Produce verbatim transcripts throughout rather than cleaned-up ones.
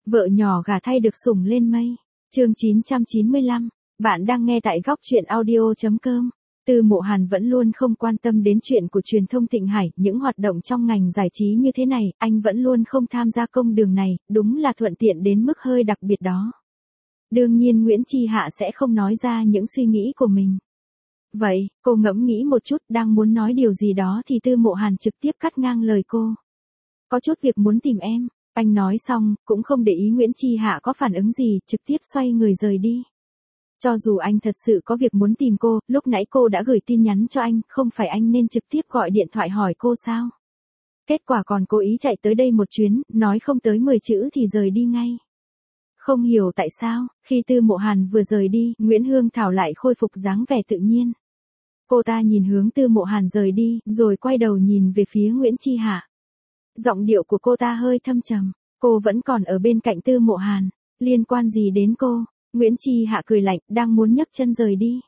Vợ nhỏ gả thay được sủng lên mây. Chương chín trăm chín mươi lăm. Bạn đang nghe tại góc truyện audio chấm com. Tư Mộ Hàn vẫn luôn không quan tâm đến chuyện của truyền thông Thịnh Hải, những hoạt động trong ngành giải trí như thế này, anh vẫn luôn không tham gia công đường này, đúng là thuận tiện đến mức hơi đặc biệt đó. Đương nhiên Nguyễn Chi Hạ sẽ không nói ra những suy nghĩ của mình. Vậy, cô ngẫm nghĩ một chút, đang muốn nói điều gì đó thì Tư Mộ Hàn trực tiếp cắt ngang lời cô. Có chút việc muốn tìm em. Anh nói xong, cũng không để ý Nguyễn Chi Hạ có phản ứng gì, trực tiếp xoay người rời đi. Cho dù anh thật sự có việc muốn tìm cô, lúc nãy cô đã gửi tin nhắn cho anh, không phải anh nên trực tiếp gọi điện thoại hỏi cô sao? Kết quả còn cố ý chạy tới đây một chuyến, nói không tới mười chữ thì rời đi ngay. Không hiểu tại sao, khi Tư Mộ Hàn vừa rời đi, Nguyễn Hương Thảo lại khôi phục dáng vẻ tự nhiên. Cô ta nhìn hướng Tư Mộ Hàn rời đi, rồi quay đầu nhìn về phía Nguyễn Chi Hạ. Giọng điệu của cô ta hơi thâm trầm, cô vẫn còn ở bên cạnh Tư Mộ Hàn, liên quan gì đến cô? Nguyễn Chi Hạ cười lạnh, đang muốn nhấc chân rời đi.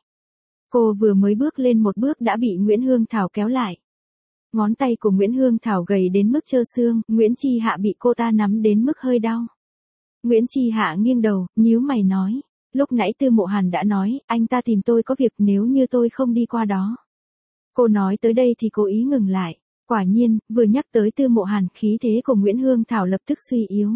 Cô vừa mới bước lên một bước đã bị Nguyễn Hương Thảo kéo lại. Ngón tay của Nguyễn Hương Thảo gầy đến mức trơ xương, Nguyễn Chi Hạ bị cô ta nắm đến mức hơi đau. Nguyễn Chi Hạ nghiêng đầu, nhíu mày nói, lúc nãy Tư Mộ Hàn đã nói, anh ta tìm tôi có việc nếu như tôi không đi qua đó. Cô nói tới đây thì cố ý ngừng lại. Quả nhiên, vừa nhắc tới Tư Mộ Hàn, khí thế của Nguyễn Hương Thảo lập tức suy yếu.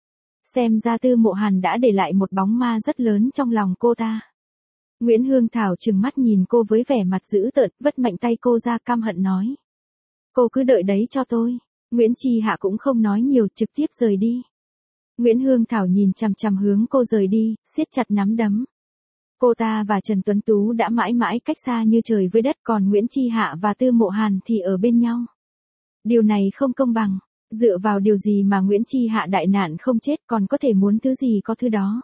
Xem ra Tư Mộ Hàn đã để lại một bóng ma rất lớn trong lòng cô ta. Nguyễn Hương Thảo trừng mắt nhìn cô với vẻ mặt dữ tợn, vất mạnh tay cô ra căm hận nói. Cô cứ đợi đấy cho tôi. Nguyễn Chi Hạ cũng không nói nhiều, trực tiếp rời đi. Nguyễn Hương Thảo nhìn chằm chằm hướng cô rời đi, siết chặt nắm đấm. Cô ta và Trần Tuấn Tú đã mãi mãi cách xa như trời với đất, còn Nguyễn Chi Hạ và Tư Mộ Hàn thì ở bên nhau. Điều này không công bằng, dựa vào điều gì mà Nguyễn Chi Hạ đại nạn không chết còn có thể muốn thứ gì có thứ đó.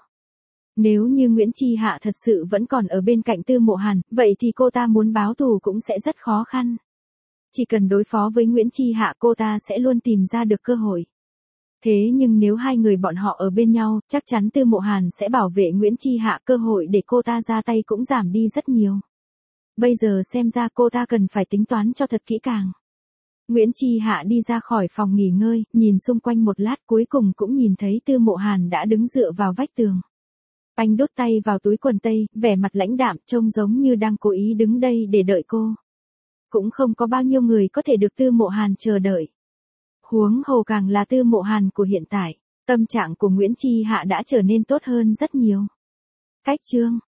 Nếu như Nguyễn Chi Hạ thật sự vẫn còn ở bên cạnh Tư Mộ Hàn, vậy thì cô ta muốn báo thù cũng sẽ rất khó khăn. Chỉ cần đối phó với Nguyễn Chi Hạ cô ta sẽ luôn tìm ra được cơ hội. Thế nhưng nếu hai người bọn họ ở bên nhau, chắc chắn Tư Mộ Hàn sẽ bảo vệ Nguyễn Chi Hạ, cơ hội để cô ta ra tay cũng giảm đi rất nhiều. Bây giờ xem ra cô ta cần phải tính toán cho thật kỹ càng. Nguyễn Chi Hạ đi ra khỏi phòng nghỉ ngơi, nhìn xung quanh một lát cuối cùng cũng nhìn thấy Tư Mộ Hàn đã đứng dựa vào vách tường. Anh đút tay vào túi quần tây, vẻ mặt lãnh đạm, trông giống như đang cố ý đứng đây để đợi cô. Cũng không có bao nhiêu người có thể được Tư Mộ Hàn chờ đợi. Huống hồ càng là Tư Mộ Hàn của hiện tại, tâm trạng của Nguyễn Chi Hạ đã trở nên tốt hơn rất nhiều. Cách chương